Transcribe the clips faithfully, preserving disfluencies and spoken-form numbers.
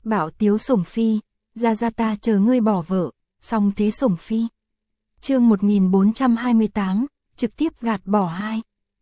Bảo tiếu sủng phi, ra ra ta chờ ngươi bỏ vợ, xong thế sủng phi. Chương một nghìn bốn trăm hai mươi tám, trực tiếp gạt bỏ hai.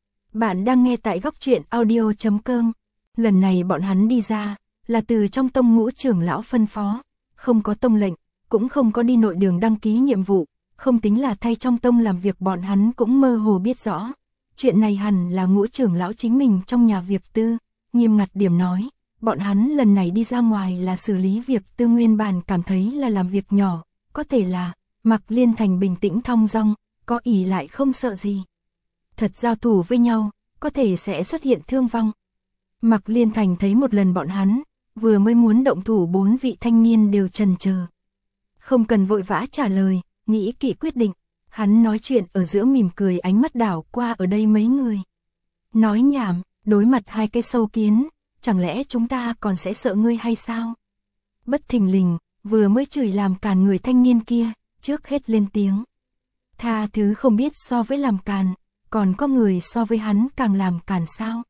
Bạn đang nghe tại góc truyện audio chấm com. Lần này bọn hắn đi ra, là từ trong tông ngũ trưởng lão phân phó, không có tông lệnh, cũng không có đi nội đường đăng ký nhiệm vụ, không tính là thay trong tông làm việc, bọn hắn cũng mơ hồ biết rõ. Chuyện này hẳn là ngũ trưởng lão chính mình trong nhà việc tư, nghiêm ngặt điểm nói, bọn hắn lần này đi ra ngoài là xử lý việc tư, nguyên bản cảm thấy là làm việc nhỏ, có thể là Mạc Liên Thành bình tĩnh thong dong, có ỷ lại không sợ gì. Thật giao thủ với nhau, có thể sẽ xuất hiện thương vong. Mạc Liên Thành thấy một lần bọn hắn, vừa mới muốn động thủ, bốn vị thanh niên đều chần chờ. Không cần vội vã trả lời, nghĩ kỹ quyết định. Hắn nói chuyện ở giữa mỉm cười, ánh mắt đảo qua ở đây mấy người. Nói nhảm, đối mặt hai cái sâu kiến, chẳng lẽ chúng ta còn sẽ sợ ngươi hay sao? Bất thình lình, vừa mới chửi làm càn người thanh niên kia, trước hết lên tiếng. Tha thứ, không biết so với làm càn, còn có người so với hắn càng làm càn sao?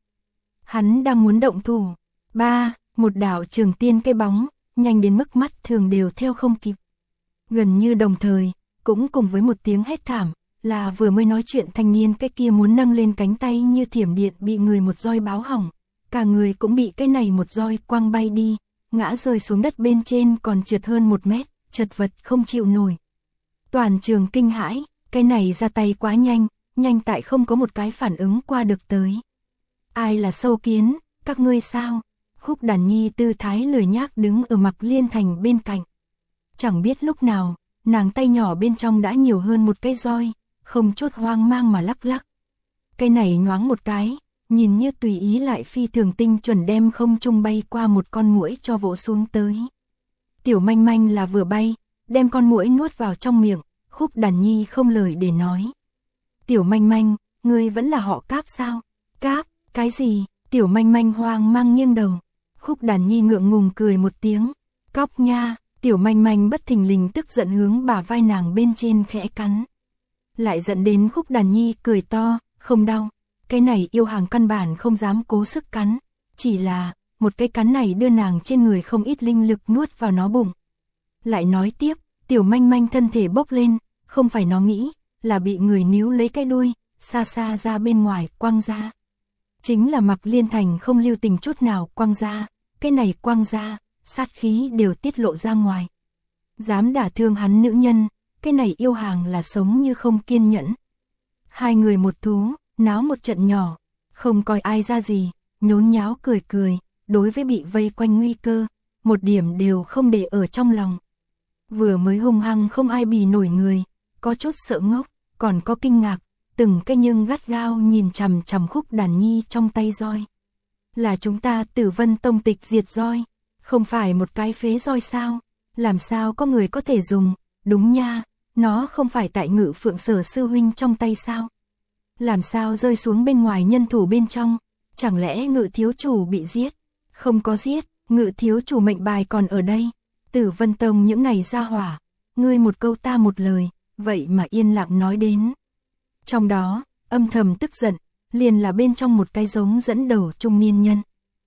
Hắn đang muốn động thủ. Ba, một đạo trường tiên cái bóng, nhanh đến mức mắt thường đều theo không kịp. Gần như đồng thời, cũng cùng với một tiếng hét thảm, là vừa mới nói chuyện thanh niên cái kia muốn nâng lên cánh tay như thiểm điện bị người một roi báo hỏng. Cả người cũng bị cái này một roi quăng bay đi, ngã rơi xuống đất bên trên còn trượt hơn một mét, chật vật không chịu nổi. Toàn trường kinh hãi, cái này ra tay quá nhanh, nhanh tại không có một cái phản ứng qua được tới. Ai là sâu kiến, các ngươi sao? Khúc Đàn Nhi tư thái lười nhác đứng ở Mạc Liên Thành bên cạnh. Chẳng biết lúc nào, nàng tay nhỏ bên trong đã nhiều hơn một cái roi, không chút hoang mang mà lắc lắc. Cái này nhoáng một cái, nhìn như tùy ý lại phi thường tinh chuẩn đem không trung bay qua một con muỗi cho vỗ xuống tới. Tiểu Manh Manh là vừa bay, đem con muỗi nuốt vào trong miệng, Khúc Đàn Nhi không lời để nói. Tiểu Manh Manh, ngươi vẫn là họ Cáp sao? Cáp, cái gì? Tiểu Manh Manh hoang mang nghiêng đầu. Khúc Đàn Nhi ngượng ngùng cười một tiếng. Cóc nha. Tiểu Manh Manh bất thình lình tức giận hướng bả vai nàng bên trên khẽ cắn. Lại giận đến Khúc Đàn Nhi cười to, không đau. Cái này yêu hàng căn bản không dám cố sức cắn. Chỉ là, một cái cắn này đưa nàng trên người không ít linh lực nuốt vào nó bụng. Lại nói tiếp, Tiểu Manh Manh thân thể bốc lên, không phải nó nghĩ, là bị người níu lấy cái đuôi, xa xa ra bên ngoài quăng ra. Chính là Mạc Liên Thành không lưu tình chút nào quăng ra, cái này quăng ra, sát khí đều tiết lộ ra ngoài. Dám đả thương hắn nữ nhân, cái này yêu hàng là sống như không kiên nhẫn. Hai người một thú, náo một trận nhỏ, không coi ai ra gì, nhốn nháo cười cười, đối với bị vây quanh nguy cơ, một điểm đều không để ở trong lòng. Vừa mới hung hăng không ai bì nổi người, có chút sợ ngốc, còn có kinh ngạc, từng cái nhưng gắt gao nhìn chằm chằm Khúc Đàn Nhi trong tay roi. Là chúng ta Tử Vân Tông tịch diệt roi, không phải một cái phế roi sao? Làm sao có người có thể dùng? Đúng nha, nó không phải tại Ngự Phượng Sở sư huynh trong tay sao? Làm sao rơi xuống bên ngoài nhân thủ bên trong? Chẳng lẽ Ngự thiếu chủ bị giết? Không có giết, Ngự thiếu chủ mệnh bài còn ở đây. Tử Vân Tông những này ra hỏa, ngươi một câu ta một lời, vậy mà yên lặng nói đến. Trong đó, âm thầm tức giận, liền là bên trong một cái giống dẫn đầu trung niên nhân.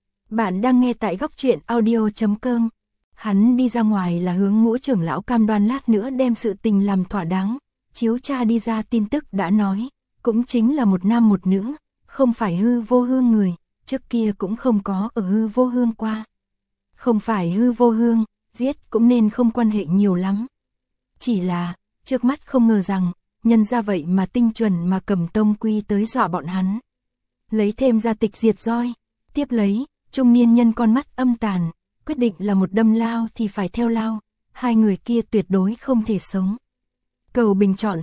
Bạn đang nghe tại góc truyện audio chấm com. Hắn đi ra ngoài là hướng ngũ trưởng lão cam đoan lát nữa đem sự tình làm thỏa đáng. Chiếu cha đi ra tin tức đã nói, cũng chính là một nam một nữ, không phải hư vô hương người, trước kia cũng không có ở hư vô hương qua. Không phải hư vô hương, giết cũng nên không quan hệ nhiều lắm. Chỉ là, trước mắt không ngờ rằng, nhân ra vậy mà tinh chuẩn mà cầm tông quy tới dọa bọn hắn. Lấy thêm ra tịch diệt roi, tiếp lấy, trung niên nhân con mắt âm tàn, quyết định là một đâm lao thì phải theo lao, hai người kia tuyệt đối không thể sống. Cầu bình chọn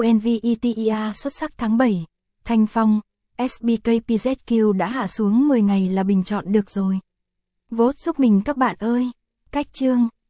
CONVETEA xuất sắc tháng bảy, Thanh Phong, ét bê ca pê zét quy đã hạ xuống mười ngày là bình chọn được rồi. Vote giúp mình các bạn ơi, cách chương.